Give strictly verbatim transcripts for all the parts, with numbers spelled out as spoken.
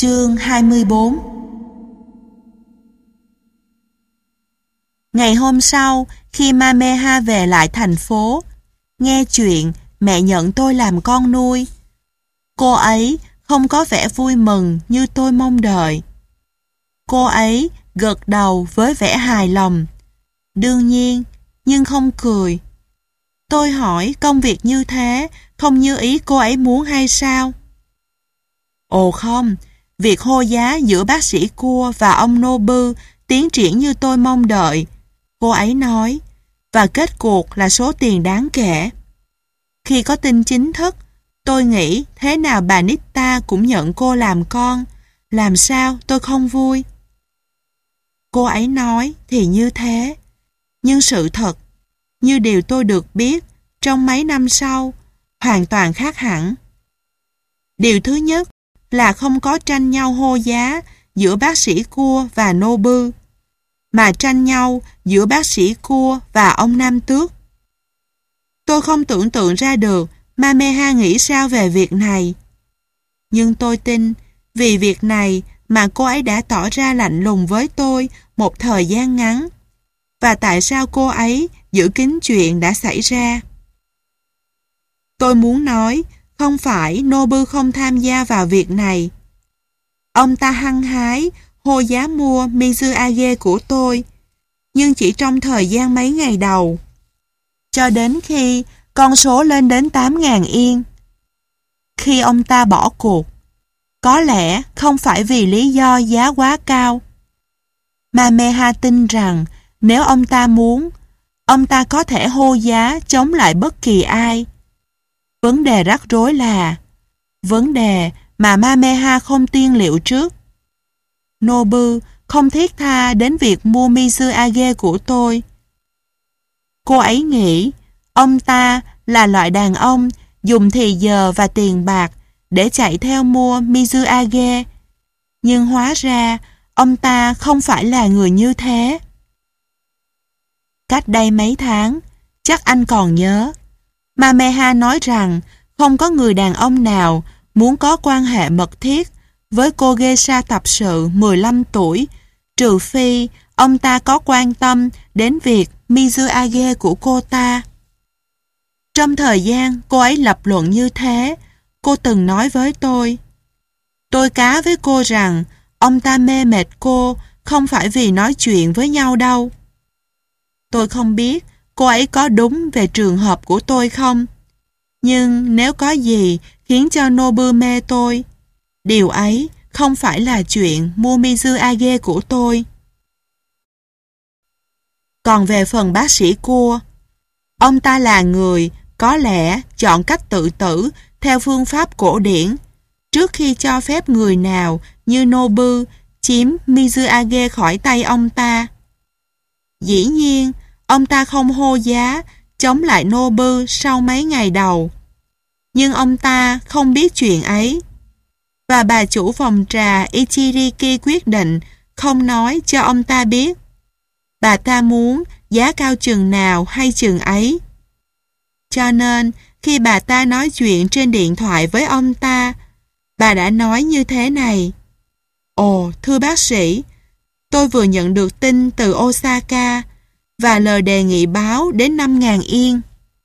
Chương hai mươi bốn. Ngày hôm sau, khi Mameha về lại thành phố, nghe chuyện mẹ nhận tôi làm con nuôi, cô ấy không có vẻ vui mừng như tôi mong đợi. Cô ấy gật đầu với vẻ hài lòng, đương nhiên, nhưng không cười. Tôi hỏi công việc như thế không như ý cô ấy muốn hay sao? Ồ không, việc hô giá giữa bác sĩ Cua và ông Nobu tiến triển như tôi mong đợi, cô ấy nói, và kết cuộc là số tiền đáng kể. Khi có tin chính thức, tôi nghĩ thế nào bà Nitta cũng nhận cô làm con, làm sao tôi không vui. Cô ấy nói thì như thế, nhưng sự thật, như điều tôi được biết trong mấy năm sau, hoàn toàn khác hẳn. Điều thứ nhất là không có tranh nhau hô giá giữa bác sĩ Cua và Nobu, mà tranh nhau giữa bác sĩ Cua và ông Nam Tước. Tôi không tưởng tượng ra được Mameha nghĩ sao về việc này. Nhưng tôi tin vì việc này mà cô ấy đã tỏ ra lạnh lùng với tôi một thời gian ngắn. Và tại sao cô ấy giữ kín chuyện đã xảy ra? Tôi muốn nói không phải Nobu không tham gia vào việc này. Ông ta hăng hái hô giá mua Mizuage của tôi, nhưng chỉ trong thời gian mấy ngày đầu, cho đến khi con số lên đến tám nghìn yên. Khi ông ta bỏ cuộc, có lẽ không phải vì lý do giá quá cao. Mameha tin rằng nếu ông ta muốn, ông ta có thể hô giá chống lại bất kỳ ai. Vấn đề rắc rối là vấn đề mà Mameha không tiên liệu trước. Nobu không thiết tha đến việc mua Mizuage của tôi. Cô ấy nghĩ ông ta là loại đàn ông dùng thì giờ và tiền bạc để chạy theo mua Mizuage. Nhưng hóa ra ông ta không phải là người như thế. Cách đây mấy tháng, chắc anh còn nhớ, Mameha nói rằng không có người đàn ông nào muốn có quan hệ mật thiết với cô geisha tập sự mười lăm tuổi, trừ phi ông ta có quan tâm đến việc Mizuage của cô ta. Trong thời gian cô ấy lập luận như thế, cô từng nói với tôi. Tôi cá với cô rằng ông ta mê mệt cô không phải vì nói chuyện với nhau đâu. Tôi không biết cô ấy có đúng về trường hợp của tôi không, nhưng nếu có gì khiến cho Nobu mê tôi, điều ấy không phải là chuyện mua Mizuage của tôi. Còn về phần bác sĩ Cua, ông ta là người có lẽ chọn cách tự tử theo phương pháp cổ điển trước khi cho phép người nào như Nobu chiếm Mizuage khỏi tay ông ta. Dĩ nhiên, ông ta không hô giá chống lại Nobu sau mấy ngày đầu. Nhưng ông ta không biết chuyện ấy. Và bà chủ phòng trà Ichiriki quyết định không nói cho ông ta biết. Bà ta muốn giá cao chừng nào hay chừng ấy. Cho nên, khi bà ta nói chuyện trên điện thoại với ông ta, bà đã nói như thế này. Ồ, thưa bác sĩ, tôi vừa nhận được tin từ Osaka và lời đề nghị báo đến năm nghìn yên.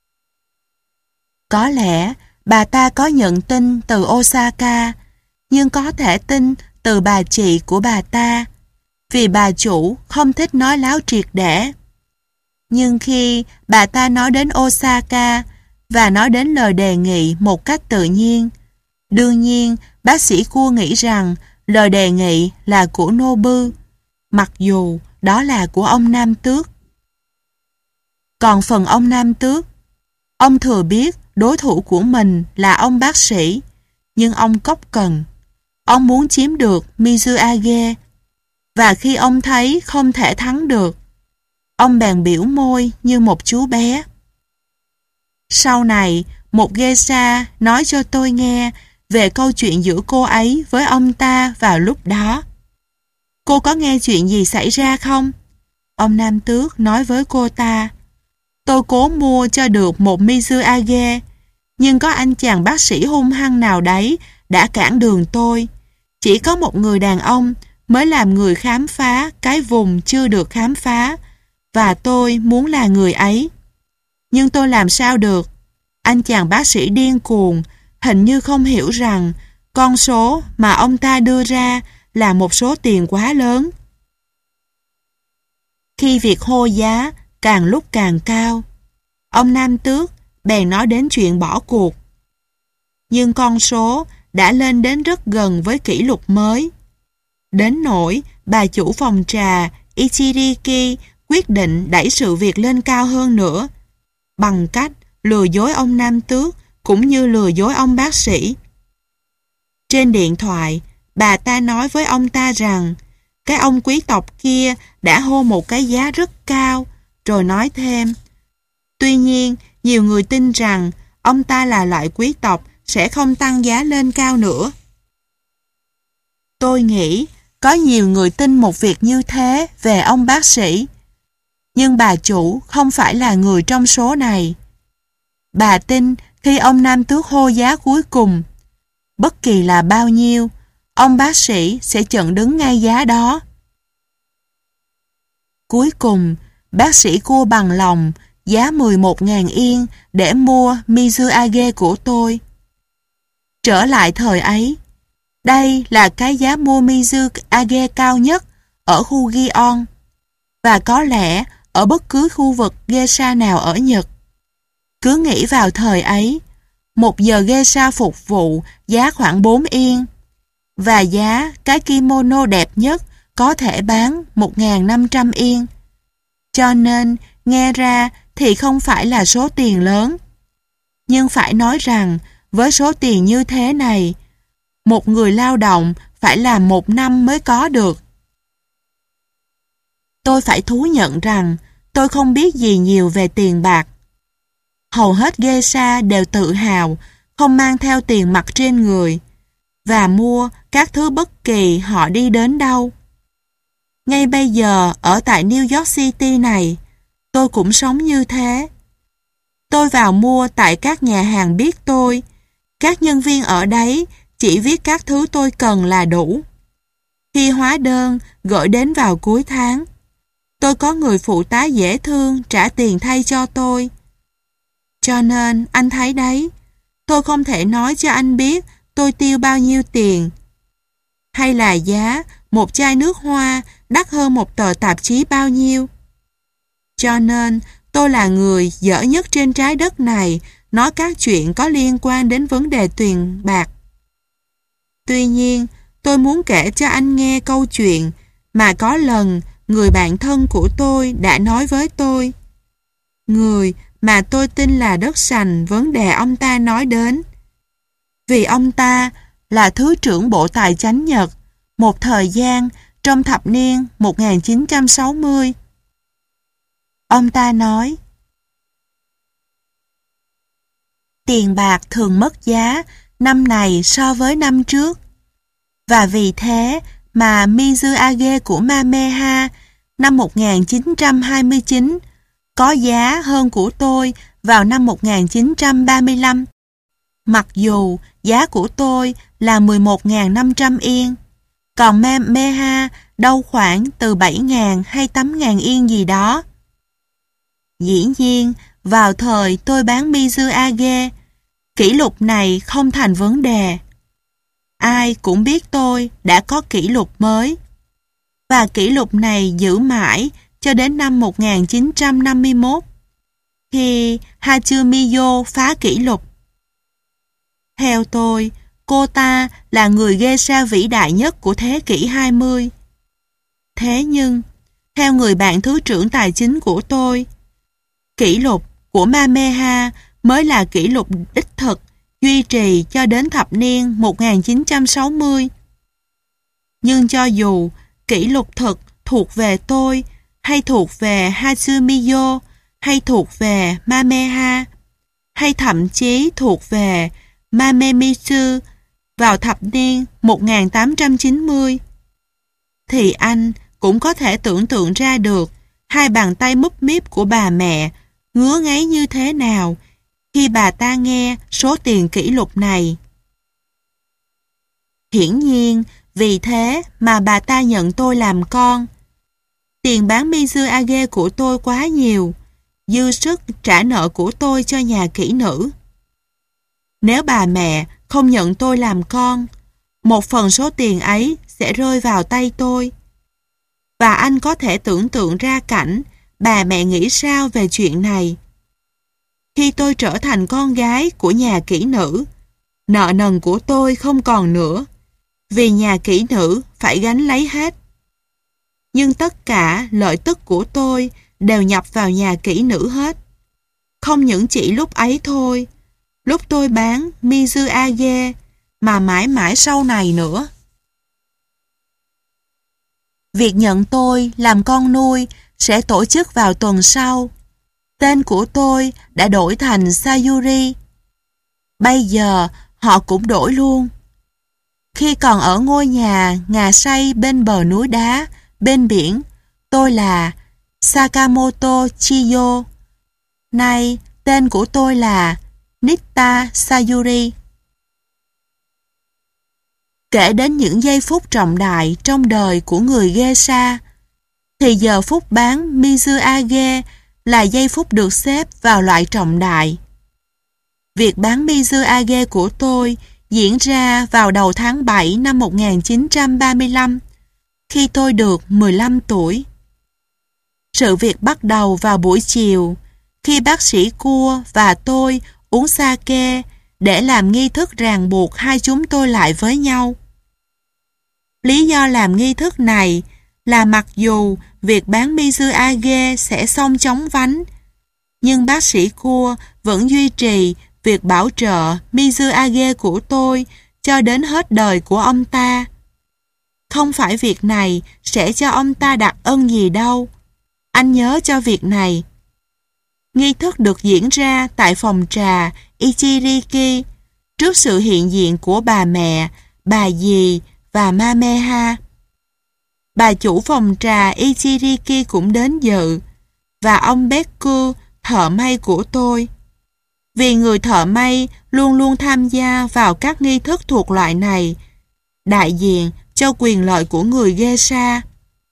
Có lẽ bà ta có nhận tin từ Osaka, nhưng có thể tin từ bà chị của bà ta, vì bà chủ không thích nói láo triệt để. Nhưng khi bà ta nói đến Osaka và nói đến lời đề nghị một cách tự nhiên, đương nhiên bác sĩ Cua nghĩ rằng lời đề nghị là của Nobu, mặc dù đó là của ông Nam Tước. Còn phần ông Nam Tước, ông thừa biết đối thủ của mình là ông bác sĩ, nhưng ông cốc cần. Ông muốn chiếm được Mizuage, và khi ông thấy không thể thắng được, ông bèn biểu môi như một chú bé. Sau này, một geisha nói cho tôi nghe về câu chuyện giữa cô ấy với ông ta vào lúc đó. Cô có nghe chuyện gì xảy ra không? Ông Nam Tước nói với cô ta. Tôi cố mua cho được một Mizuage, nhưng có anh chàng bác sĩ hung hăng nào đấy đã cản đường tôi. Chỉ có một người đàn ông mới làm người khám phá cái vùng chưa được khám phá, và tôi muốn là người ấy. Nhưng tôi làm sao được? Anh chàng bác sĩ điên cuồng, hình như không hiểu rằng con số mà ông ta đưa ra là một số tiền quá lớn. Khi việc hô giá càng lúc càng cao, ông Nam Tước bèn nói đến chuyện bỏ cuộc. Nhưng con số đã lên đến rất gần với kỷ lục mới. Đến nỗi bà chủ phòng trà Ichiriki quyết định đẩy sự việc lên cao hơn nữa, bằng cách lừa dối ông Nam Tước cũng như lừa dối ông bác sĩ. Trên điện thoại, bà ta nói với ông ta rằng cái ông quý tộc kia đã hô một cái giá rất cao, rồi nói thêm: tuy nhiên, nhiều người tin rằng ông ta là loại quý tộc sẽ không tăng giá lên cao nữa. Tôi nghĩ có nhiều người tin một việc như thế về ông bác sĩ, nhưng bà chủ không phải là người trong số này. Bà tin khi ông Nam Tước hô giá cuối cùng, bất kỳ là bao nhiêu, ông bác sĩ sẽ chận đứng ngay giá đó. Cuối cùng, bác sĩ cua bằng lòng giá mười một nghìn yên để mua Mizuage của tôi. Trở lại thời ấy, đây là cái giá mua Mizuage cao nhất ở khu Gion, và có lẽ ở bất cứ khu vực geisha nào ở Nhật. Cứ nghĩ vào thời ấy, một giờ geisha phục vụ giá khoảng bốn yên, và giá cái kimono đẹp nhất có thể bán một nghìn năm trăm yên. Cho nên, nghe ra thì không phải là số tiền lớn. Nhưng phải nói rằng, với số tiền như thế này, một người lao động phải làm một năm mới có được. Tôi phải thú nhận rằng tôi không biết gì nhiều về tiền bạc. Hầu hết geisha đều tự hào không mang theo tiền mặt trên người và mua các thứ bất kỳ họ đi đến đâu. Ngay bây giờ ở tại New York City này, tôi cũng sống như thế. Tôi vào mua tại các nhà hàng biết tôi. Các nhân viên ở đấy chỉ viết các thứ tôi cần là đủ. Khi hóa đơn gửi đến vào cuối tháng, tôi có người phụ tá dễ thương trả tiền thay cho tôi. Cho nên anh thấy đấy, tôi không thể nói cho anh biết tôi tiêu bao nhiêu tiền, hay là giá một chai nước hoa đắt hơn một tờ tạp chí bao nhiêu. Cho nên tôi là người dở nhất trên trái đất này nói các chuyện có liên quan đến vấn đề tiền bạc. Tuy nhiên, tôi muốn kể cho anh nghe câu chuyện mà có lần người bạn thân của tôi đã nói với tôi. Người mà tôi tin là đất sành vấn đề ông ta nói đến. Vì ông ta là Thứ trưởng Bộ Tài chánh Nhật một thời gian trong thập niên một nghìn chín trăm sáu mươi. Ông ta nói: tiền bạc thường mất giá năm này so với năm trước, và vì thế mà Mizuage của Mameha năm một nghìn chín trăm hai mươi chín có giá hơn của tôi vào năm một nghìn chín trăm ba mươi lăm, mặc dù giá của tôi là mười một nghìn năm trăm yên, còn Mameha đâu khoảng từ bảy nghìn hay tám nghìn yên gì đó. Dĩ nhiên, vào thời tôi bán Mizuage, kỷ lục này không thành vấn đề. Ai cũng biết tôi đã có kỷ lục mới. Và kỷ lục này giữ mãi cho đến năm một nghìn chín trăm năm mươi mốt, khi Hachumiyo phá kỷ lục. Theo tôi, cô ta là người geisha vĩ đại nhất của thế kỷ hai mươi. Thế nhưng, theo người bạn thứ trưởng tài chính của tôi, kỷ lục của Mameha mới là kỷ lục đích thực duy trì cho đến thập niên một nghìn chín trăm sáu mươi. Nhưng cho dù kỷ lục thực thuộc về tôi, hay thuộc về Hatsumiyo, hay thuộc về Mameha, hay thậm chí thuộc về Mamemitsu vào thập niên một nghìn tám trăm chín mươi, thì anh cũng có thể tưởng tượng ra được hai bàn tay múp míp của bà mẹ ngứa ngáy như thế nào khi bà ta nghe số tiền kỷ lục này. Hiển nhiên, vì thế mà bà ta nhận tôi làm con. Tiền bán Mizuage của tôi quá nhiều, dư sức trả nợ của tôi cho nhà kỹ nữ. Nếu bà mẹ không nhận tôi làm con, một phần số tiền ấy sẽ rơi vào tay tôi. Và anh có thể tưởng tượng ra cảnh bà mẹ nghĩ sao về chuyện này. Khi tôi trở thành con gái của nhà kỹ nữ, nợ nần của tôi không còn nữa, vì nhà kỹ nữ phải gánh lấy hết. Nhưng tất cả lợi tức của tôi đều nhập vào nhà kỹ nữ hết. Không những chỉ lúc ấy thôi, lúc tôi bán Mizuage, mà mãi mãi sau này nữa. Việc nhận tôi làm con nuôi sẽ tổ chức vào tuần sau. Tên của tôi đã đổi thành Sayuri. Bây giờ họ cũng đổi luôn. Khi còn ở ngôi nhà ngà xây bên bờ núi đá, bên biển, tôi là Sakamoto Chiyo. Nay tên của tôi là Nitta Sayuri. Kể đến những giây phút trọng đại trong đời của người geisha, thì giờ phút bán Mizuage là giây phút được xếp vào loại trọng đại. Việc bán Mizuage của tôi diễn ra vào đầu tháng bảy năm một nghìn chín trăm ba mươi lăm, khi tôi được mười lăm tuổi. Sự việc bắt đầu vào buổi chiều, khi bác sĩ Cua và tôi uống sake để làm nghi thức ràng buộc hai chúng tôi lại với nhau. Lý do làm nghi thức này là mặc dù việc bán Mizuage sẽ xong chóng vánh, nhưng bác sĩ Cua vẫn duy trì việc bảo trợ Mizuage của tôi cho đến hết đời của ông ta. Không phải việc này sẽ cho ông ta đặc ân gì đâu. Anh nhớ cho việc này. Nghi thức được diễn ra tại phòng trà Ichiriki trước sự hiện diện của bà mẹ, bà dì và Mameha. Bà chủ phòng trà Ichiriki cũng đến dự, và ông Beku, thợ may của tôi. Vì người thợ may luôn luôn tham gia vào các nghi thức thuộc loại này, đại diện cho quyền lợi của người geisha.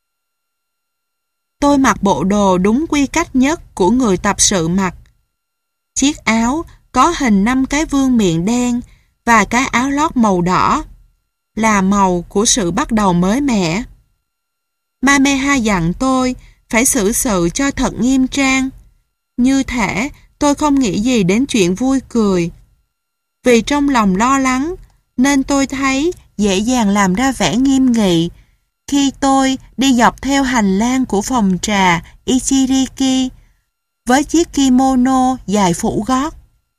Tôi mặc bộ đồ đúng quy cách nhất của người tập sự mặc. Chiếc áo có hình năm cái vương miện đen và cái áo lót màu đỏ, là màu của sự bắt đầu mới mẻ. Mameha dặn tôi phải xử sự cho thật nghiêm trang, như thể tôi không nghĩ gì đến chuyện vui cười. Vì trong lòng lo lắng, nên tôi thấy dễ dàng làm ra vẻ nghiêm nghị khi tôi đi dọc theo hành lang của phòng trà Ichiriki với chiếc kimono dài phủ gót.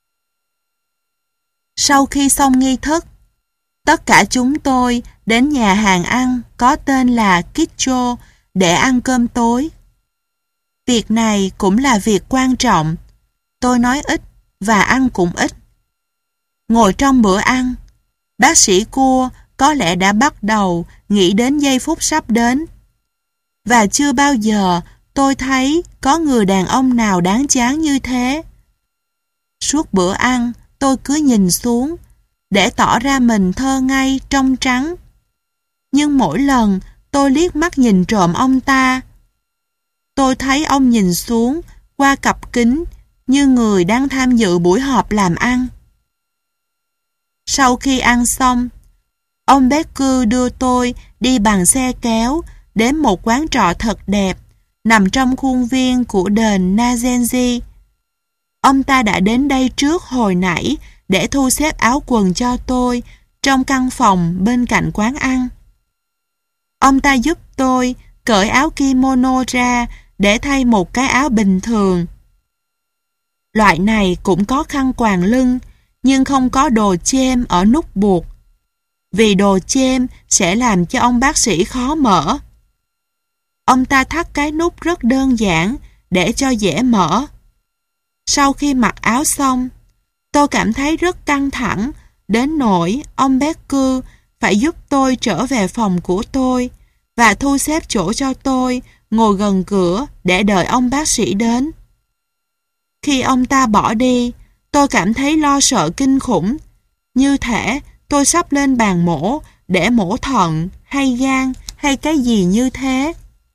Sau khi xong nghi thức, tất cả chúng tôi đến nhà hàng ăn có tên là Kicho để ăn cơm tối. Việc này cũng là việc quan trọng. Tôi nói ít và ăn cũng ít. Ngồi trong bữa ăn, bác sĩ Cua có lẽ đã bắt đầu nghĩ đến giây phút sắp đến. Và chưa bao giờ tôi thấy có người đàn ông nào đáng chán như thế. Suốt bữa ăn, tôi cứ nhìn xuống để tỏ ra mình thơ ngây trong trắng. Nhưng mỗi lần tôi liếc mắt nhìn trộm ông ta, tôi thấy ông nhìn xuống qua cặp kính như người đang tham dự buổi họp làm ăn. Sau khi ăn xong, ông Beku đưa tôi đi bằng xe kéo đến một quán trọ thật đẹp nằm trong khuôn viên của đền Nazenji. Ông ta đã đến đây trước hồi nãy để thu xếp áo quần cho tôi trong căn phòng bên cạnh quán ăn. Ông ta giúp tôi cởi áo kimono ra để thay một cái áo bình thường. Loại này cũng có khăn quàng lưng, nhưng không có đồ chêm ở nút buộc, vì đồ chêm sẽ làm cho ông bác sĩ khó mở. Ông ta thắt cái nút rất đơn giản để cho dễ mở. Sau khi mặc áo xong, tôi cảm thấy rất căng thẳng, đến nỗi ông Beku phải giúp tôi trở về phòng của tôi và thu xếp chỗ cho tôi ngồi gần cửa để đợi ông bác sĩ đến. Khi ông ta bỏ đi, tôi cảm thấy lo sợ kinh khủng, như thể tôi sắp lên bàn mổ để mổ thận hay gan hay cái gì như thế.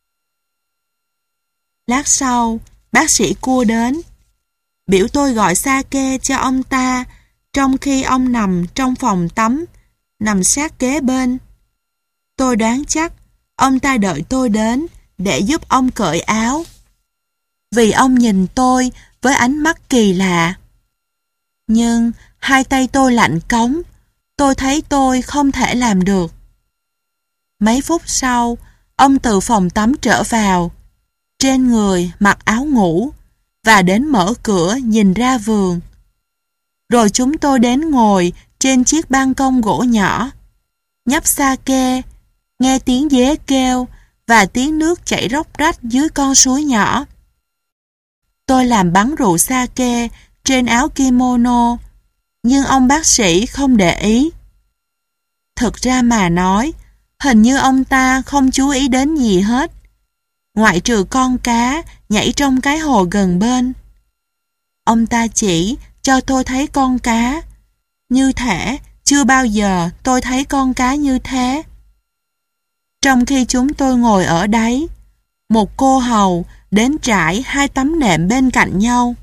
Lát sau, bác sĩ cua đến, biểu tôi gọi sake cho ông ta, trong khi ông nằm trong phòng tắm, nằm sát kế bên. Tôi đoán chắc ông ta đợi tôi đến để giúp ông cởi áo, vì ông nhìn tôi với ánh mắt kỳ lạ. Nhưng hai tay tôi lạnh cống, tôi thấy tôi không thể làm được. Mấy phút sau, ông từ phòng tắm trở vào, trên người mặc áo ngủ, và đến mở cửa nhìn ra vườn. Rồi chúng tôi đến ngồi trên chiếc ban công gỗ nhỏ, nhấp sake, nghe tiếng dế kêu và tiếng nước chảy róc rách dưới con suối nhỏ. Tôi làm bắn rượu sake trên áo kimono, nhưng ông bác sĩ không để ý. Thực ra mà nói, hình như ông ta không chú ý đến gì hết, ngoại trừ con cá nhảy trong cái hồ gần bên. Ông ta chỉ cho tôi thấy con cá, như thể chưa bao giờ tôi thấy con cá như thế. Trong khi chúng tôi ngồi ở đấy, một cô hầu đến trải hai tấm nệm bên cạnh nhau.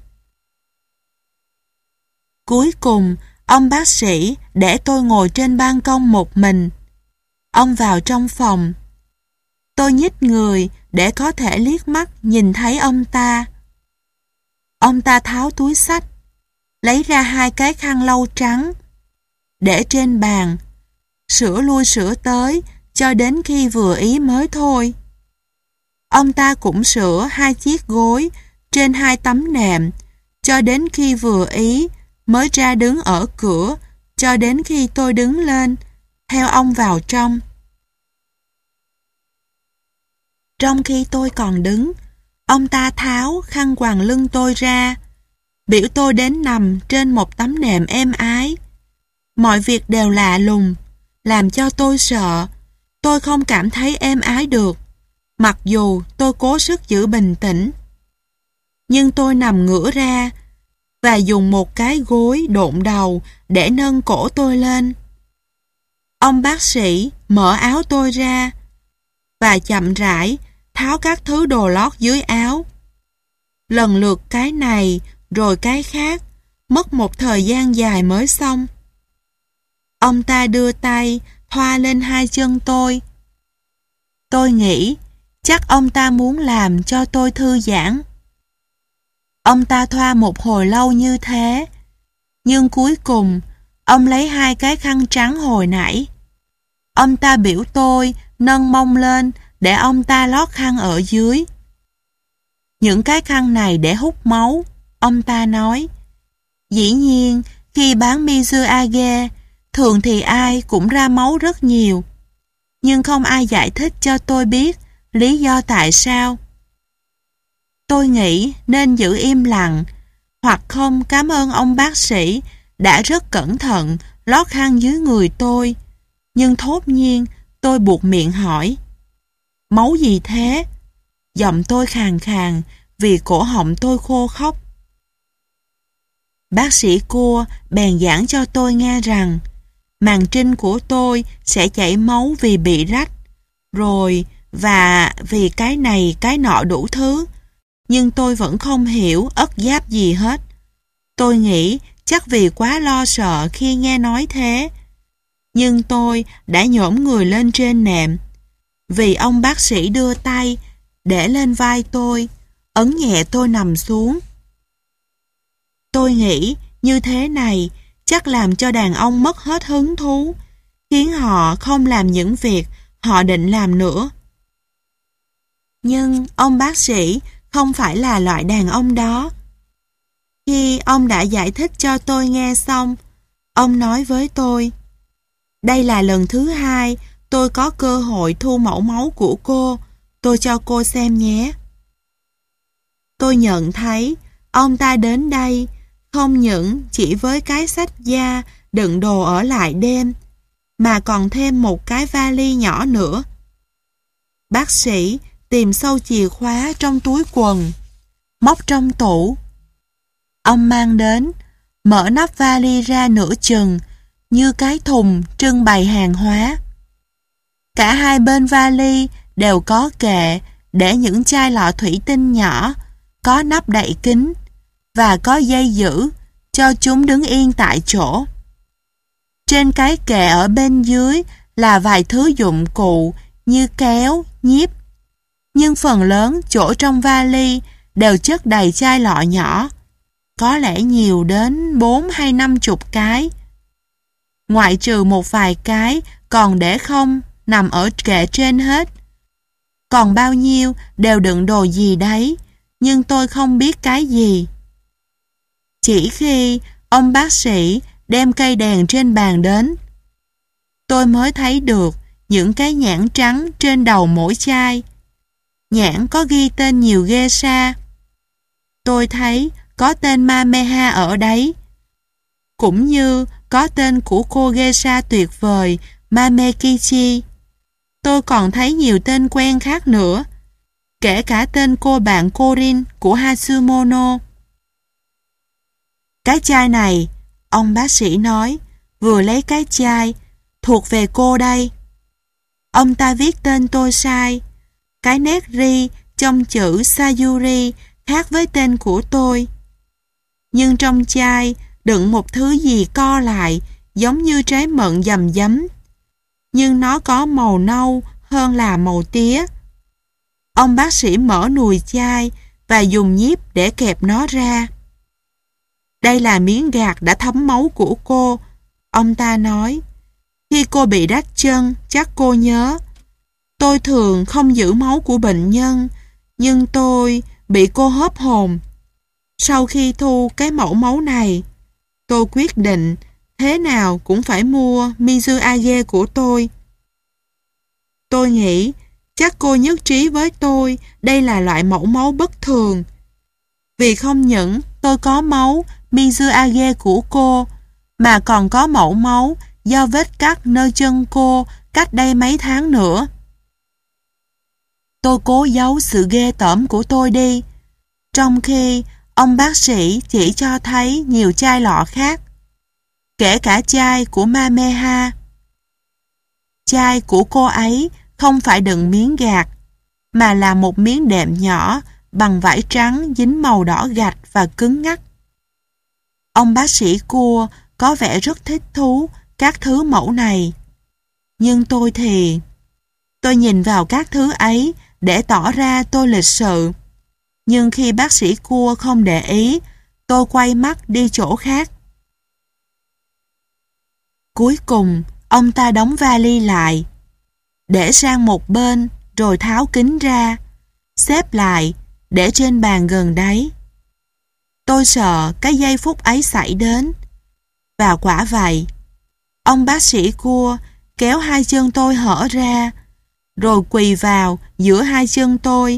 Cuối cùng, ông bác sĩ để tôi ngồi trên ban công một mình. Ông vào trong phòng. Tôi nhích người để có thể liếc mắt nhìn thấy ông ta. Ông ta tháo túi xách, lấy ra hai cái khăn lau trắng, để trên bàn, sửa lui sửa tới cho đến khi vừa ý mới thôi. Ông ta cũng sửa hai chiếc gối trên hai tấm nệm cho đến khi vừa ý mới ra đứng ở cửa cho đến khi tôi đứng lên, theo ông vào trong. Trong khi tôi còn đứng, ông ta tháo khăn quàng lưng tôi ra, biểu tôi đến nằm trên một tấm nệm êm ái. Mọi việc đều lạ lùng, làm cho tôi sợ. Tôi không cảm thấy êm ái được, mặc dù tôi cố sức giữ bình tĩnh. Nhưng tôi nằm ngửa ra và dùng một cái gối độn đầu để nâng cổ tôi lên. Ông bác sĩ mở áo tôi ra và chậm rãi tháo các thứ đồ lót dưới áo. Lần lượt cái này rồi cái khác, mất một thời gian dài mới xong. Ông ta đưa tay thoa lên hai chân tôi. Tôi nghĩ chắc ông ta muốn làm cho tôi thư giãn. Ông ta thoa một hồi lâu như thế, nhưng cuối cùng ông lấy hai cái khăn trắng hồi nãy. Ông ta biểu tôi nâng mông lên để ông ta lót khăn ở dưới. Những cái khăn này để hút máu, ông ta nói. Dĩ nhiên, khi bán Mizuage, thường thì ai cũng ra máu rất nhiều. Nhưng không ai giải thích cho tôi biết lý do tại sao. Tôi nghĩ nên giữ im lặng, hoặc không cảm ơn ông bác sĩ đã rất cẩn thận lót khăn dưới người tôi. Nhưng thốt nhiên tôi buột miệng hỏi. Máu gì thế? Giọng tôi khàn khàn vì cổ họng tôi khô khóc. Bác sĩ cua bèn giảng cho tôi nghe rằng màng trinh của tôi sẽ chảy máu vì bị rách, rồi và vì cái này cái nọ đủ thứ. Nhưng tôi vẫn không hiểu ất giáp gì hết. Tôi nghĩ chắc vì quá lo sợ khi nghe nói thế. Nhưng tôi đã nhổm người lên trên nệm, vì ông bác sĩ đưa tay để lên vai tôi, ấn nhẹ tôi nằm xuống. Tôi nghĩ như thế này chắc làm cho đàn ông mất hết hứng thú, khiến họ không làm những việc họ định làm nữa. Nhưng ông bác sĩ không phải là loại đàn ông đó. Khi ông đã giải thích cho tôi nghe xong, ông nói với tôi, đây là lần thứ hai tôi có cơ hội thu mẫu máu của cô, tôi cho cô xem nhé. Tôi nhận thấy ông ta đến đây không những chỉ với cái xách da đựng đồ ở lại đêm, mà còn thêm một cái vali nhỏ nữa. Bác sĩ tìm sâu chìa khóa trong túi quần, móc trong tủ. Ông mang đến, mở nắp vali ra nửa chừng, như cái thùng trưng bày hàng hóa. Cả hai bên vali đều có kệ để những chai lọ thủy tinh nhỏ, có nắp đậy kín và có dây giữ cho chúng đứng yên tại chỗ. Trên cái kệ ở bên dưới là vài thứ dụng cụ như kéo, nhíp, nhưng phần lớn chỗ trong vali đều chất đầy chai lọ nhỏ, có lẽ nhiều đến bốn hay năm chục cái. Ngoại trừ một vài cái còn để không nằm ở kệ trên hết. Còn bao nhiêu đều đựng đồ gì đấy, nhưng tôi không biết cái gì. Chỉ khi ông bác sĩ đem cây đèn trên bàn đến, tôi mới thấy được những cái nhãn trắng trên đầu mỗi chai. Nhãn có ghi tên nhiều geisha. Tôi thấy có tên Mameha ở đấy, cũng như có tên của cô geisha tuyệt vời Mamekichi. Tôi còn thấy nhiều tên quen khác nữa, kể cả tên cô bạn Corin của Hatsumono. Cái chai này, ông bác sĩ nói, vừa lấy cái chai, thuộc về cô đây. Ông ta viết tên tôi sai. Cái nét ri trong chữ Sayuri khác với tên của tôi. Nhưng trong chai đựng một thứ gì co lại giống như trái mận dầm dấm, nhưng nó có màu nâu hơn là màu tía. Ông bác sĩ mở nùi chai và dùng nhíp để kẹp nó ra. Đây là miếng gạc đã thấm máu của cô, ông ta nói. Khi cô bị rách chân, chắc cô nhớ. Tôi thường không giữ máu của bệnh nhân, nhưng tôi bị cô hớp hồn. Sau khi thu cái mẫu máu này, tôi quyết định thế nào cũng phải mua Mizuage của tôi. Tôi nghĩ chắc cô nhất trí với tôi đây là loại mẫu máu bất thường. Vì không những tôi có máu Mizuage của cô, mà còn có mẫu máu do vết cắt nơi chân cô cách đây mấy tháng nữa. Tôi cố giấu sự ghê tởm của tôi đi, trong khi ông bác sĩ chỉ cho thấy nhiều chai lọ khác, kể cả chai của Mameha. Chai của cô ấy không phải đựng miếng gạc, mà là một miếng đệm nhỏ bằng vải trắng dính màu đỏ gạch và cứng ngắc. Ông bác sĩ cua có vẻ rất thích thú các thứ mẫu này. Nhưng tôi thì... Tôi nhìn vào các thứ ấy để tỏ ra tôi lịch sự. Nhưng khi bác sĩ cua không để ý, tôi quay mắt đi chỗ khác. Cuối cùng, ông ta đóng vali lại, để sang một bên rồi tháo kính ra, xếp lại, để trên bàn gần đấy. Tôi sợ cái giây phút ấy xảy đến. Và quả vậy. Ông bác sĩ cua kéo hai chân tôi hở ra, rồi quỳ vào giữa hai chân tôi.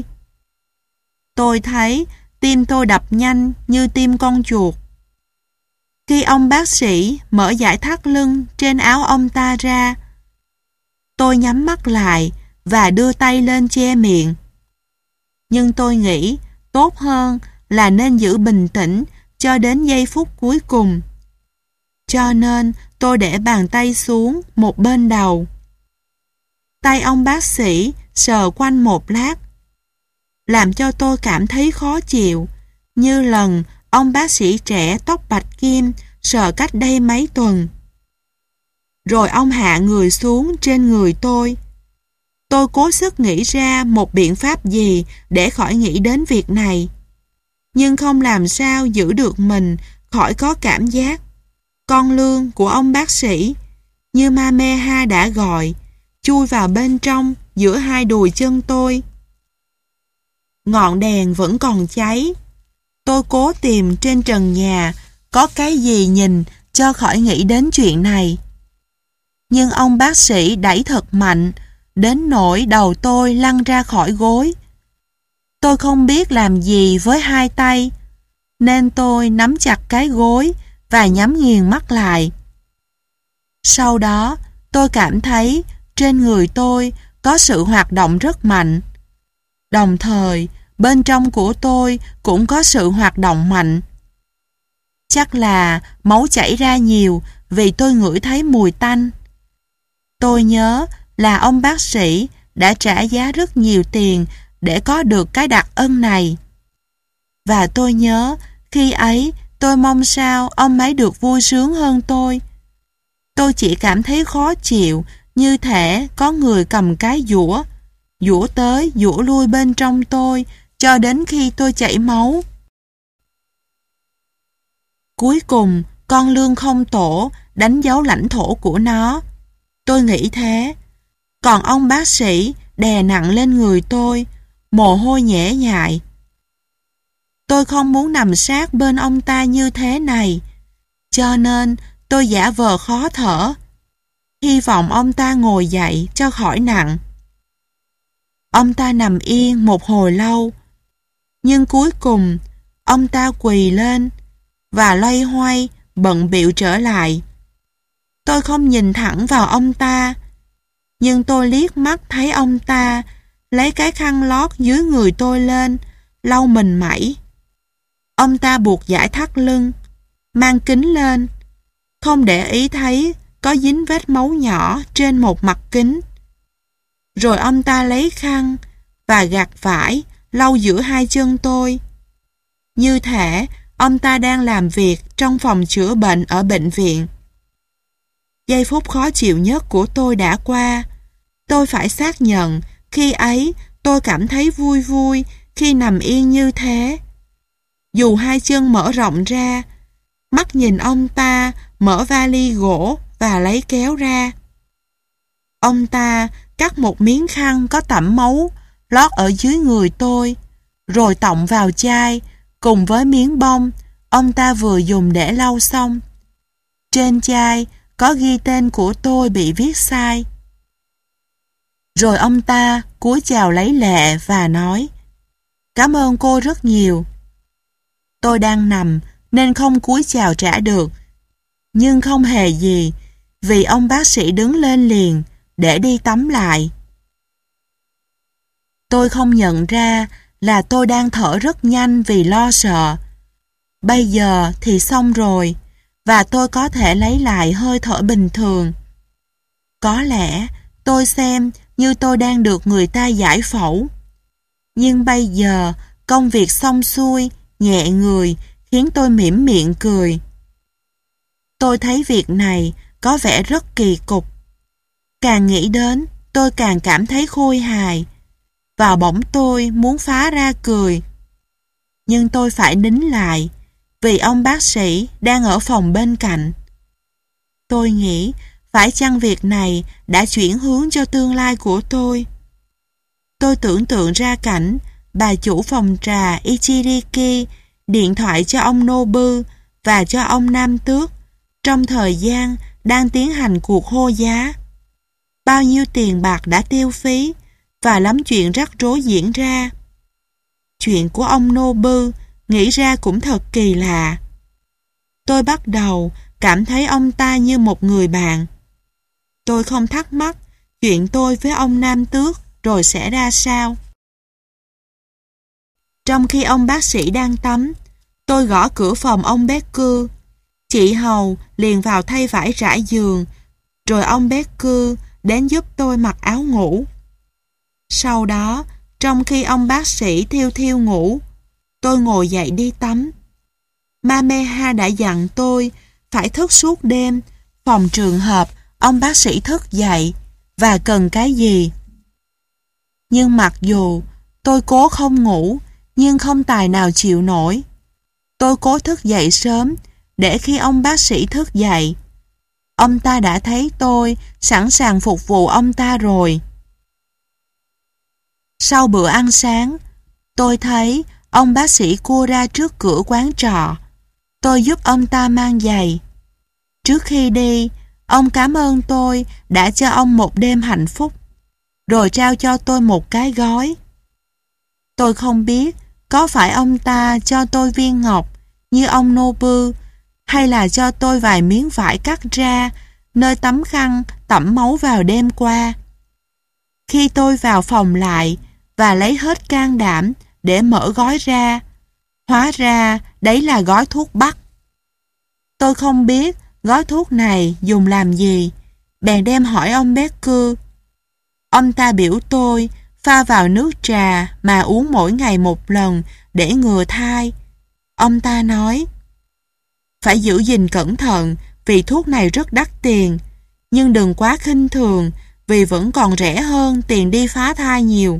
Tôi thấy tim tôi đập nhanh như tim con chuột. Khi ông bác sĩ mở dải thắt lưng trên áo ông ta ra, tôi nhắm mắt lại và đưa tay lên che miệng. Nhưng tôi nghĩ tốt hơn là nên giữ bình tĩnh cho đến giây phút cuối cùng. Cho nên tôi để bàn tay xuống một bên đầu. Tay ông bác sĩ sờ quanh một lát, làm cho tôi cảm thấy khó chịu, như lần ông bác sĩ trẻ tóc bạch kim sờ cách đây mấy tuần. Rồi ông hạ người xuống trên người tôi. Tôi cố sức nghĩ ra một biện pháp gì để khỏi nghĩ đến việc này, nhưng không làm sao giữ được mình khỏi có cảm giác con lương của ông bác sĩ, như Mameha đã gọi, chui vào bên trong giữa hai đùi chân tôi. Ngọn đèn vẫn còn cháy. Tôi cố tìm trên trần nhà có cái gì nhìn cho khỏi nghĩ đến chuyện này. Nhưng ông bác sĩ đẩy thật mạnh, đến nỗi đầu tôi lăn ra khỏi gối. Tôi không biết làm gì với hai tay, nên tôi nắm chặt cái gối và nhắm nghiền mắt lại. Sau đó, tôi cảm thấy trên người tôi có sự hoạt động rất mạnh. Đồng thời, bên trong của tôi cũng có sự hoạt động mạnh. Chắc là máu chảy ra nhiều vì tôi ngửi thấy mùi tanh. Tôi nhớ là ông bác sĩ đã trả giá rất nhiều tiền để có được cái đặc ân này. Và tôi nhớ, khi ấy tôi mong sao ông ấy được vui sướng hơn tôi. Tôi chỉ cảm thấy khó chịu, như thể có người cầm cái dũa, dũa tới dũa lui bên trong tôi, cho đến khi tôi chảy máu. Cuối cùng, con lương không tổ đánh dấu lãnh thổ của nó. Tôi nghĩ thế. Còn ông bác sĩ đè nặng lên người tôi, mồ hôi nhễ nhại. Tôi không muốn nằm sát bên ông ta như thế này, cho nên tôi giả vờ khó thở, hy vọng ông ta ngồi dậy cho khỏi nặng. Ông ta nằm yên một hồi lâu, nhưng cuối cùng ông ta quỳ lên và loay hoay bận bịu trở lại. Tôi không nhìn thẳng vào ông ta, nhưng tôi liếc mắt thấy ông ta lấy cái khăn lót dưới người tôi lên, lau mình mẩy. Ông ta buộc dải thắt lưng, mang kính lên, không để ý thấy có dính vết máu nhỏ trên một mặt kính. Rồi ông ta lấy khăn và gạt vải lau giữa hai chân tôi. Như thể ông ta đang làm việc trong phòng chữa bệnh ở bệnh viện. Giây phút khó chịu nhất của tôi đã qua. Tôi phải xác nhận, khi ấy tôi cảm thấy vui vui khi nằm yên như thế. Dù hai chân mở rộng ra, mắt nhìn ông ta mở vali gỗ và lấy kéo ra. Ông ta cắt một miếng khăn có tẩm máu lót ở dưới người tôi, rồi tọng vào chai cùng với miếng bông ông ta vừa dùng để lau xong. Trên chai có ghi tên của tôi bị viết sai. Rồi ông ta cúi chào lấy lệ và nói: "Cảm ơn cô rất nhiều." Tôi đang nằm nên không cúi chào trả được, nhưng không hề gì, vì ông bác sĩ đứng lên liền để đi tắm lại. Tôi không nhận ra là tôi đang thở rất nhanh vì lo sợ. Bây giờ thì xong rồi, và tôi có thể lấy lại hơi thở bình thường. Có lẽ tôi xem như tôi đang được người ta giải phẫu. Nhưng bây giờ công việc xong xuôi, nhẹ người, khiến tôi mỉm miệng cười. Tôi thấy việc này có vẻ rất kỳ cục. Càng nghĩ đến, tôi càng cảm thấy khôi hài. Và bỗng tôi muốn phá ra cười. Nhưng tôi phải nín lại, vì ông bác sĩ đang ở phòng bên cạnh. Tôi nghĩ, phải chăng việc này đã chuyển hướng cho tương lai của tôi? Tôi tưởng tượng ra cảnh bà chủ phòng trà Ichiriki điện thoại cho ông Nobu và cho ông Nam Tước trong thời gian đang tiến hành cuộc hô giá. Bao nhiêu tiền bạc đã tiêu phí và lắm chuyện rắc rối diễn ra. Chuyện của ông Nobu nghĩ ra cũng thật kỳ lạ. Tôi bắt đầu cảm thấy ông ta như một người bạn. Tôi không thắc mắc chuyện tôi với ông Nam Tước rồi sẽ ra sao. Trong khi ông bác sĩ đang tắm, tôi gõ cửa phòng ông Becker. Chị hầu liền vào thay vải trải giường, rồi ông Becker đến giúp tôi mặc áo ngủ. Sau đó, trong khi ông bác sĩ thiêu thiêu ngủ, tôi ngồi dậy đi tắm. Mameha đã dặn tôi phải thức suốt đêm, phòng trường hợp ông bác sĩ thức dậy và cần cái gì. Nhưng mặc dù tôi cố không ngủ, nhưng không tài nào chịu nổi. Tôi cố thức dậy sớm, để khi ông bác sĩ thức dậy, ông ta đã thấy tôi sẵn sàng phục vụ ông ta rồi. Sau bữa ăn sáng, tôi thấy ông bác sĩ cua ra trước cửa quán trọ. Tôi giúp ông ta mang giày. Trước khi đi, ông cảm ơn tôi đã cho ông một đêm hạnh phúc, rồi trao cho tôi một cái gói. Tôi không biết có phải ông ta cho tôi viên ngọc như ông Nobu, hay là cho tôi vài miếng vải cắt ra nơi tấm khăn tẩm máu vào đêm qua. Khi tôi vào phòng lại và lấy hết can đảm để mở gói ra, hóa ra đấy là gói thuốc bắc. Tôi không biết gói thuốc này dùng làm gì, bèn đem hỏi ông Becker. Ông ta biểu tôi pha vào nước trà mà uống mỗi ngày một lần để ngừa thai. Ông ta nói, phải giữ gìn cẩn thận vì thuốc này rất đắt tiền, nhưng đừng quá khinh thường vì vẫn còn rẻ hơn tiền đi phá thai nhiều.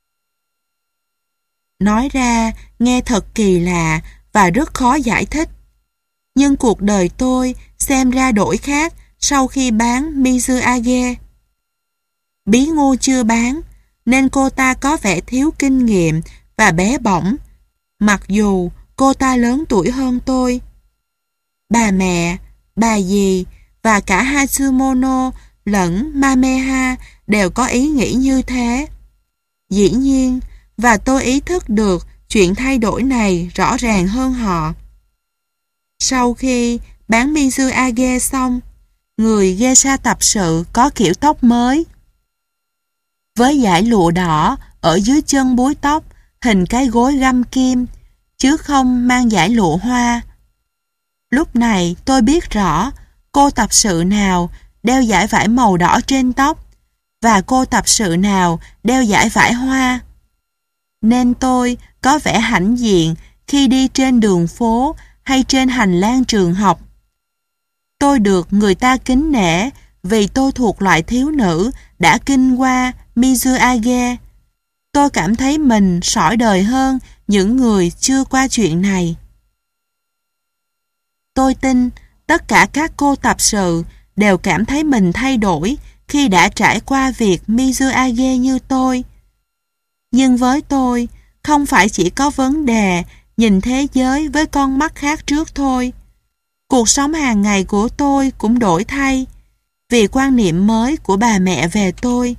Nói ra nghe thật kỳ lạ và rất khó giải thích. Nhưng cuộc đời tôi xem ra đổi khác sau khi bán Mizuage. Bí Ngô chưa bán nên cô ta có vẻ thiếu kinh nghiệm và bé bỏng, mặc dù cô ta lớn tuổi hơn tôi. Bà mẹ, bà dì và cả Hatsumono lẫn Mameha đều có ý nghĩ như thế. Dĩ nhiên, và tôi ý thức được chuyện thay đổi này rõ ràng hơn họ. Sau khi bán Mizuage xong, người geisha tập sự có kiểu tóc mới. Với dải lụa đỏ ở dưới chân búi tóc hình cái gối găm kim, chứ không mang dải lụa hoa. Lúc này tôi biết rõ cô tập sự nào đeo dải vải màu đỏ trên tóc và cô tập sự nào đeo dải vải hoa. Nên tôi có vẻ hãnh diện khi đi trên đường phố hay trên hành lang trường học. Tôi được người ta kính nể vì tôi thuộc loại thiếu nữ đã kinh qua Mizuage. Tôi cảm thấy mình sỏi đời hơn những người chưa qua chuyện này. Tôi tin tất cả các cô tập sự đều cảm thấy mình thay đổi khi đã trải qua việc Mizuage như tôi. Nhưng với tôi, không phải chỉ có vấn đề nhìn thế giới với con mắt khác trước thôi. Cuộc sống hàng ngày của tôi cũng đổi thay vì quan niệm mới của bà mẹ về tôi.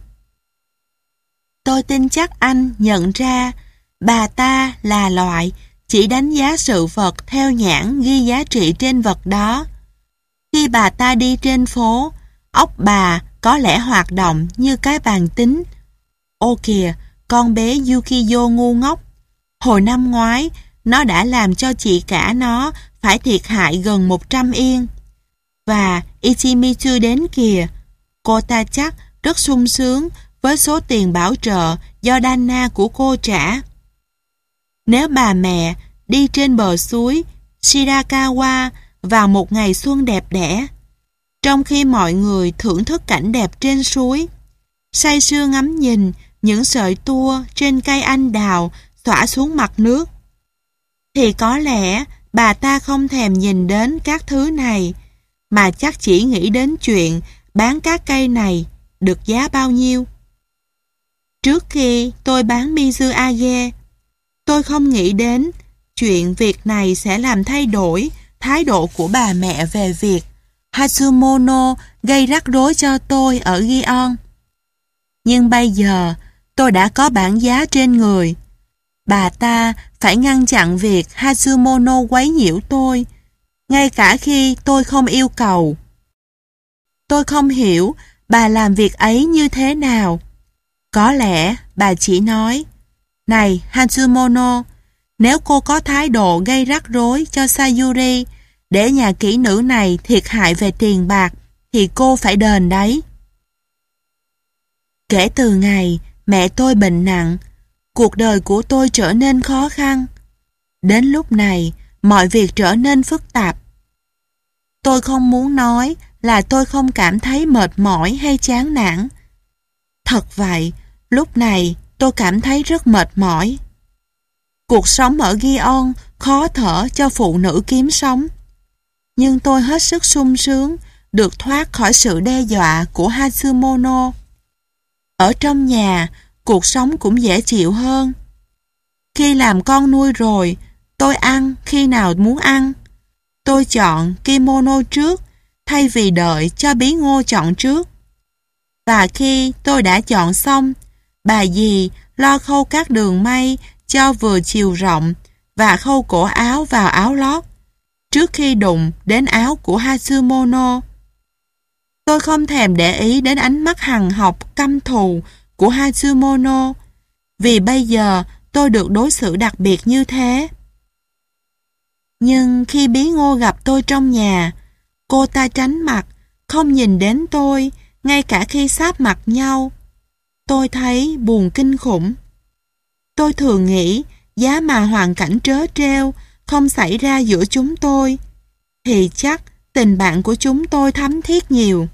Tôi tin chắc anh nhận ra bà ta là loại chỉ đánh giá sự vật theo nhãn ghi giá trị trên vật đó. Khi bà ta đi trên phố, óc bà có lẽ hoạt động như cái bàn tính. Ô kìa, con bé Yukiyo ngu ngốc. Hồi năm ngoái, nó đã làm cho chị cả nó phải thiệt hại gần một trăm yên. Và Ichimitsu đến kìa. Cô ta chắc rất sung sướng với số tiền bảo trợ do Dana của cô trả. Nếu bà mẹ đi trên bờ suối Shirakawa vào một ngày xuân đẹp đẽ, trong khi mọi người thưởng thức cảnh đẹp trên suối, say sưa ngắm nhìn những sợi tua trên cây anh đào xõa xuống mặt nước, thì có lẽ bà ta không thèm nhìn đến các thứ này, mà chắc chỉ nghĩ đến chuyện bán các cây này được giá bao nhiêu. Trước khi tôi bán Mizuage, tôi không nghĩ đến chuyện việc này sẽ làm thay đổi thái độ của bà mẹ về việc Hatsumono gây rắc rối cho tôi ở Gion. Nhưng bây giờ tôi đã có bảng giá trên người. Bà ta phải ngăn chặn việc Hatsumono quấy nhiễu tôi, ngay cả khi tôi không yêu cầu. Tôi không hiểu bà làm việc ấy như thế nào. Có lẽ bà chỉ nói, này Hatsumono, nếu cô có thái độ gây rắc rối cho Sayuri để nhà kỹ nữ này thiệt hại về tiền bạc, thì cô phải đền đấy. Kể từ ngày mẹ tôi bệnh nặng, cuộc đời của tôi trở nên khó khăn. Đến lúc này, mọi việc trở nên phức tạp. Tôi không muốn nói là tôi không cảm thấy mệt mỏi hay chán nản. Thật vậy, lúc này tôi cảm thấy rất mệt mỏi. Cuộc sống ở Gion khó thở cho phụ nữ kiếm sống. Nhưng tôi hết sức sung sướng được thoát khỏi sự đe dọa của Hatsumono. Ở trong nhà, cuộc sống cũng dễ chịu hơn. Khi làm con nuôi rồi, tôi ăn khi nào muốn ăn. Tôi chọn kimono trước thay vì đợi cho Bí Ngô chọn trước. Và khi tôi đã chọn xong, bà dì lo khâu các đường may cho vừa chiều rộng và khâu cổ áo vào áo lót trước khi đụng đến áo của Hatsumono. Tôi không thèm để ý đến ánh mắt hằn học căm thù của Hatsumono vì bây giờ tôi được đối xử đặc biệt như thế. Nhưng khi Bí Ngô gặp tôi trong nhà, cô ta tránh mặt, không nhìn đến tôi ngay cả khi sáp mặt nhau. tôi thấy buồn kinh khủng. Tôi thường nghĩ giá mà hoàn cảnh trớ trêu không xảy ra giữa chúng tôi, thì chắc tình bạn của chúng tôi thấm thiết nhiều.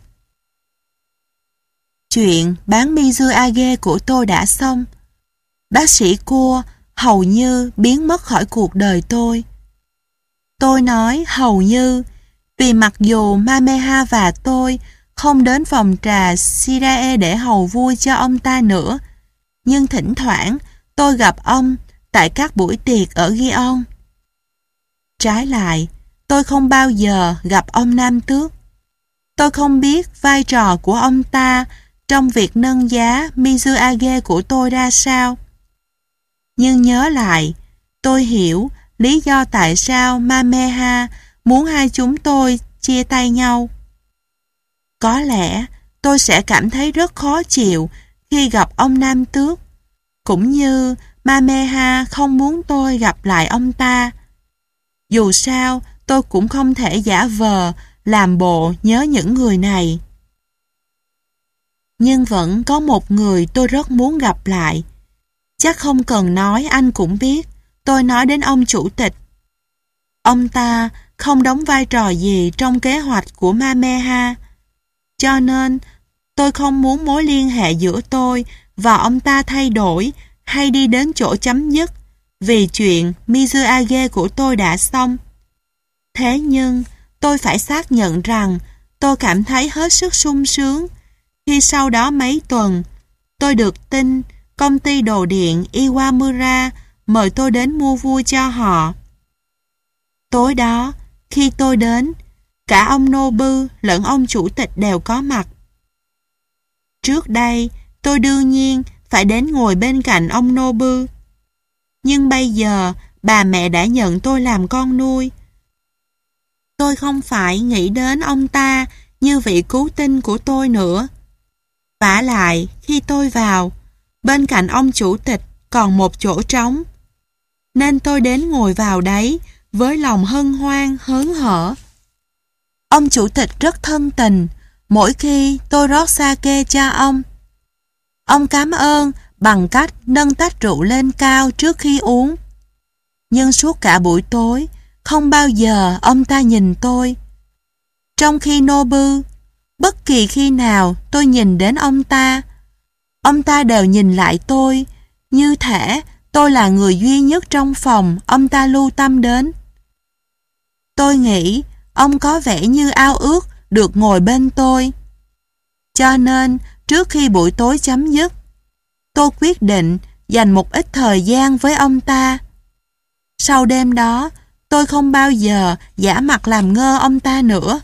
Chuyện bán Mizuage của tôi đã xong. Bác sĩ Cua hầu như biến mất khỏi cuộc đời tôi. Tôi nói hầu như vì mặc dù Mameha và tôi không đến phòng trà Shirae để hầu vui cho ông ta nữa, nhưng thỉnh thoảng tôi gặp ông tại các buổi tiệc ở Gion. Trái lại, tôi không bao giờ gặp ông Nam Tước. Tôi không biết vai trò của ông ta trong việc nâng giá Mizuage của tôi ra sao. Nhưng nhớ lại, tôi hiểu lý do tại sao Mameha muốn hai chúng tôi chia tay nhau. Có lẽ tôi sẽ cảm thấy rất khó chịu khi gặp ông Nam Tước, cũng như Mameha không muốn tôi gặp lại ông ta. Dù sao, tôi cũng không thể giả vờ làm bộ nhớ những người này. Nhưng vẫn có một người tôi rất muốn gặp lại. Chắc không cần nói anh cũng biết, tôi nói đến ông chủ tịch. Ông ta không đóng vai trò gì trong kế hoạch của Mameha, cho nên tôi không muốn mối liên hệ giữa tôi và ông ta thay đổi hay đi đến chỗ chấm dứt vì chuyện Mizuage của tôi đã xong. Thế nhưng tôi phải xác nhận rằng tôi cảm thấy hết sức sung sướng khi sau đó mấy tuần tôi được tin công ty đồ điện Iwamura mời tôi đến mua vui cho họ. Tối đó, khi tôi đến, cả ông Nobu lẫn ông chủ tịch đều có mặt. Trước đây, tôi đương nhiên phải đến ngồi bên cạnh ông Nobu. Nhưng bây giờ, bà mẹ đã nhận tôi làm con nuôi. Tôi không phải nghĩ đến ông ta như vị cứu tinh của tôi nữa. Vả lại, khi tôi vào, bên cạnh ông chủ tịch còn một chỗ trống. Nên tôi đến ngồi vào đấy với lòng hân hoan, hớn hở. Ông chủ tịch rất thân tình mỗi khi tôi rót sake cho ông. Ông cảm ơn bằng cách nâng tách rượu lên cao trước khi uống. Nhưng suốt cả buổi tối, không bao giờ ông ta nhìn tôi. Trong khi Nobu, bất kỳ khi nào tôi nhìn đến ông ta, ông ta đều nhìn lại tôi, như thể tôi là người duy nhất trong phòng ông ta lưu tâm đến. Tôi nghĩ ông có vẻ như ao ước được ngồi bên tôi. Cho nên, trước khi buổi tối chấm dứt, tôi quyết định dành một ít thời gian với ông ta. Sau đêm đó, tôi không bao giờ giả mặt làm ngơ ông ta nữa.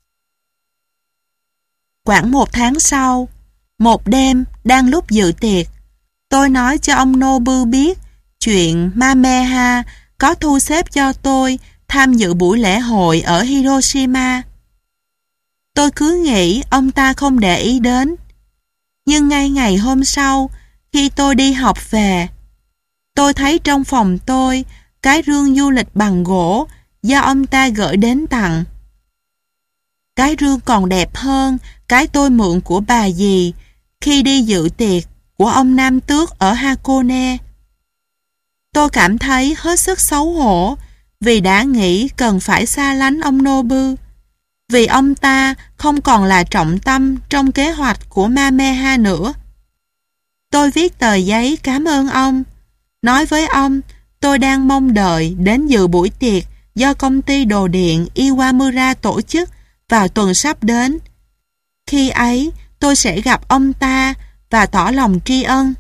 Khoảng một tháng sau, một đêm đang lúc dự tiệc, tôi nói cho ông Nobu biết chuyện Mameha có thu xếp cho tôi tham dự buổi lễ hội ở Hiroshima. Tôi cứ nghĩ ông ta không để ý đến. Nhưng ngay ngày hôm sau, khi tôi đi học về, tôi thấy trong phòng tôi cái rương du lịch bằng gỗ do ông ta gửi đến tặng. Cái rương còn đẹp hơn cái tôi mượn của bà dì khi đi dự tiệc của ông Nam Tước ở Hakone. Tôi cảm thấy hết sức xấu hổ vì đã nghĩ cần phải xa lánh ông Nobu, vì ông ta không còn là trọng tâm trong kế hoạch của Mameha nữa. Tôi viết tờ giấy cảm ơn ông, nói với ông tôi đang mong đợi đến dự buổi tiệc do công ty đồ điện Iwamura tổ chức vào tuần sắp đến. Khi ấy, tôi sẽ gặp ông ta và tỏ lòng tri ân.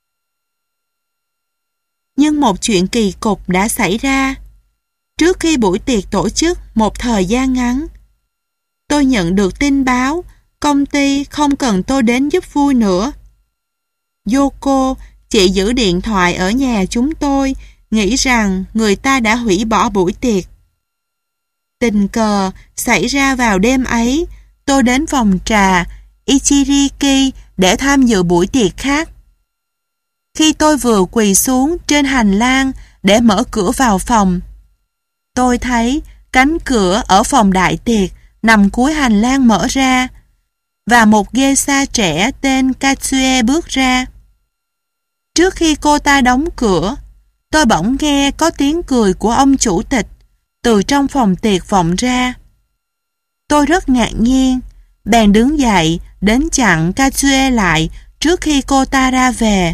Nhưng một chuyện kỳ cục đã xảy ra. Trước khi buổi tiệc tổ chức một thời gian ngắn, tôi nhận được tin báo công ty không cần tôi đến giúp vui nữa. Yoko, chị giữ điện thoại ở nhà chúng tôi, nghĩ rằng người ta đã hủy bỏ buổi tiệc. Tình cờ xảy ra vào đêm ấy, tôi đến phòng trà Ichiriki để tham dự buổi tiệc khác. Khi tôi vừa quỳ xuống trên hành lang để mở cửa vào phòng, tôi thấy cánh cửa ở phòng đại tiệc nằm cuối hành lang mở ra và một geisha trẻ tên Katsue bước ra. Trước khi cô ta đóng cửa, tôi bỗng nghe có tiếng cười của ông chủ tịch từ trong phòng tiệc vọng ra. Tôi rất ngạc nhiên, bèn đứng dậy đến chặn Katsue lại trước khi cô ta ra về.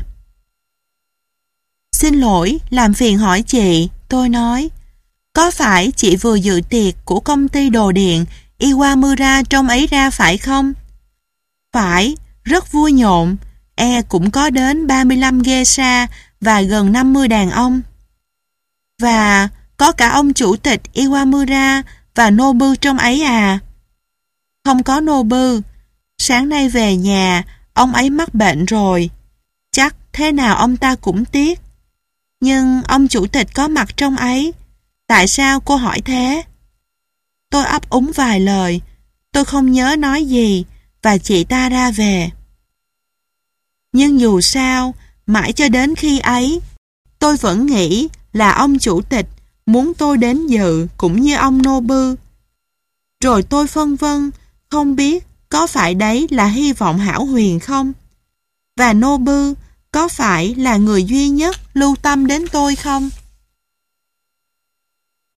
Xin lỗi, làm phiền hỏi chị, tôi nói. Có phải chị vừa dự tiệc của công ty đồ điện Iwamura trong ấy ra phải không? Phải, rất vui nhộn, e cũng có đến ba mươi lăm geisha và gần năm mươi đàn ông. Và có cả ông chủ tịch Iwamura và Nobu trong ấy à? Không có Nobu, sáng nay về nhà, ông ấy mắc bệnh rồi. Chắc thế nào ông ta cũng tiếc. Nhưng ông chủ tịch có mặt trong ấy. Tại sao cô hỏi thế? Tôi ấp úng vài lời. Tôi không nhớ nói gì và chị ta ra về. Nhưng dù sao, mãi cho đến khi ấy, tôi vẫn nghĩ là ông chủ tịch muốn tôi đến dự cũng như ông Nobu. Rồi tôi phân vân, không biết có phải đấy là hy vọng hão huyền không? Và Nobu có phải là người duy nhất lưu tâm đến tôi không?